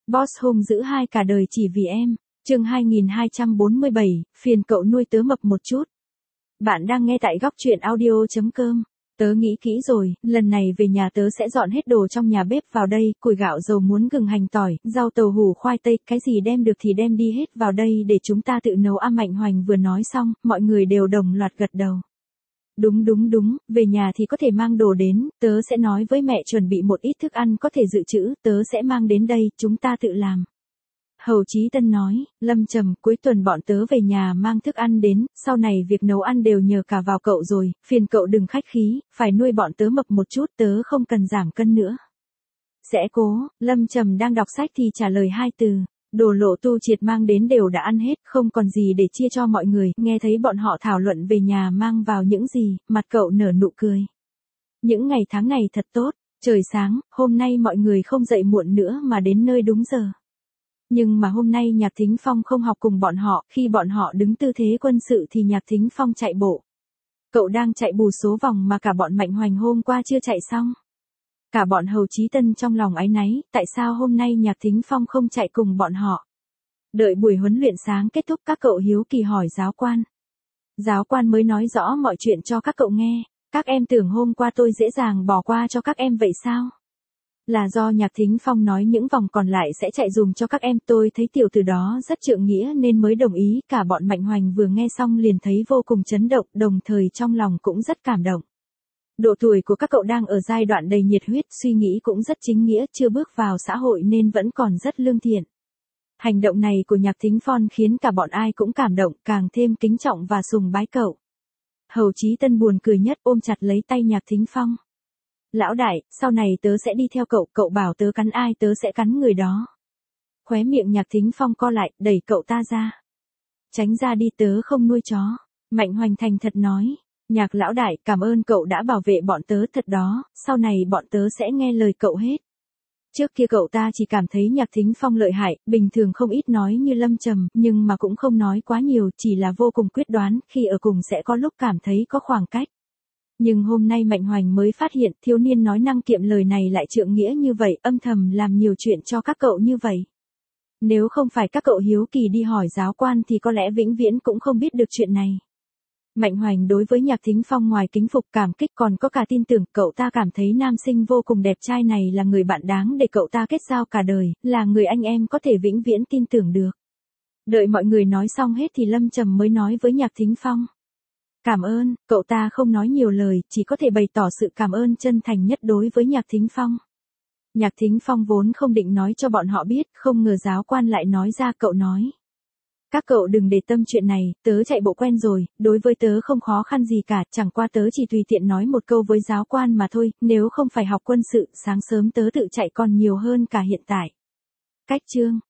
Boss hung dữ hai cả đời chỉ vì em. Chương 2247, phiền cậu nuôi tớ mập một chút. Bạn đang nghe tại góc truyện audio.com. Tớ nghĩ kỹ rồi, lần này về nhà tớ sẽ dọn hết đồ trong nhà bếp vào đây, củi gạo dầu muối gừng hành tỏi, rau tàu hủ khoai tây, cái gì đem được thì đem đi hết vào đây để chúng ta tự nấu. Mạnh Hoành vừa nói xong, mọi người đều đồng loạt gật đầu. Đúng, về nhà thì có thể mang đồ đến, tớ sẽ nói với mẹ chuẩn bị một ít thức ăn có thể dự trữ, tớ sẽ mang đến đây, chúng ta tự làm. Hầu Chí Tân nói, Lâm Trầm, cuối tuần bọn tớ về nhà mang thức ăn đến, sau này việc nấu ăn đều nhờ cả vào cậu rồi, phiền cậu đừng khách khí, phải nuôi bọn tớ mập một chút, tớ không cần giảm cân nữa. Sẽ cố. Lâm Trầm đang đọc sách thì trả lời hai từ. Đồ Lộ Tu Triệt mang đến đều đã ăn hết, không còn gì để chia cho mọi người, nghe thấy bọn họ thảo luận về nhà mang vào những gì, mặt cậu nở nụ cười. Những ngày tháng này thật tốt, trời sáng, hôm nay mọi người không dậy muộn nữa mà đến nơi đúng giờ. Nhưng mà hôm nay Nhạc Thính Phong không học cùng bọn họ, khi bọn họ đứng tư thế quân sự thì Nhạc Thính Phong chạy bộ. Cậu đang chạy bù số vòng mà cả bọn Mạnh Hoành hôm qua chưa chạy xong. Cả bọn Hầu Chí Tân trong lòng áy náy, tại sao hôm nay Nhạc Thính Phong không chạy cùng bọn họ. Đợi buổi huấn luyện sáng kết thúc các cậu hiếu kỳ hỏi giáo quan. Giáo quan mới nói rõ mọi chuyện cho các cậu nghe, các em tưởng hôm qua tôi dễ dàng bỏ qua cho các em vậy sao? Là do Nhạc Thính Phong nói những vòng còn lại sẽ chạy dùm cho các em, tôi thấy tiểu tử đó rất trượng nghĩa nên mới đồng ý. Cả bọn Mạnh Hoành vừa nghe xong liền thấy vô cùng chấn động, đồng thời trong lòng cũng rất cảm động. Độ tuổi của các cậu đang ở giai đoạn đầy nhiệt huyết, suy nghĩ cũng rất chính nghĩa, chưa bước vào xã hội nên vẫn còn rất lương thiện. Hành động này của Nhạc Thính Phong khiến cả bọn ai cũng cảm động, càng thêm kính trọng và sùng bái cậu. Hầu Chí Tân buồn cười nhất ôm chặt lấy tay Nhạc Thính Phong. Lão đại, sau này tớ sẽ đi theo cậu, cậu bảo tớ cắn ai tớ sẽ cắn người đó. Khóe miệng Nhạc Thính Phong co lại, đẩy cậu ta ra. Tránh ra đi, tớ không nuôi chó. Mạnh Hoành thành thật nói. Nhạc lão đại, cảm ơn cậu đã bảo vệ bọn tớ thật đó, sau này bọn tớ sẽ nghe lời cậu hết. Trước kia cậu ta chỉ cảm thấy Nhạc Thính Phong lợi hại, bình thường không ít nói như Lâm Trầm, nhưng mà cũng không nói quá nhiều, chỉ là vô cùng quyết đoán, khi ở cùng sẽ có lúc cảm thấy có khoảng cách. Nhưng hôm nay Mạnh Hoành mới phát hiện thiếu niên nói năng kiệm lời này lại trượng nghĩa như vậy, âm thầm làm nhiều chuyện cho các cậu như vậy. Nếu không phải các cậu hiếu kỳ đi hỏi giáo quan thì có lẽ vĩnh viễn cũng không biết được chuyện này. Mạnh Hoành đối với Nhạc Thính Phong ngoài kính phục cảm kích còn có cả tin tưởng, cậu ta cảm thấy nam sinh vô cùng đẹp trai này là người bạn đáng để cậu ta kết giao cả đời, là người anh em có thể vĩnh viễn tin tưởng được. Đợi mọi người nói xong hết thì Lâm Trầm mới nói với Nhạc Thính Phong. Cảm ơn, cậu ta không nói nhiều lời, chỉ có thể bày tỏ sự cảm ơn chân thành nhất đối với Nhạc Thính Phong. Nhạc Thính Phong vốn không định nói cho bọn họ biết, không ngờ giáo quan lại nói ra, cậu nói. Các cậu đừng để tâm chuyện này, tớ chạy bộ quen rồi, đối với tớ không khó khăn gì cả, chẳng qua tớ chỉ tùy tiện nói một câu với giáo quan mà thôi, nếu không phải học quân sự, sáng sớm tớ tự chạy còn nhiều hơn cả hiện tại. Cách chương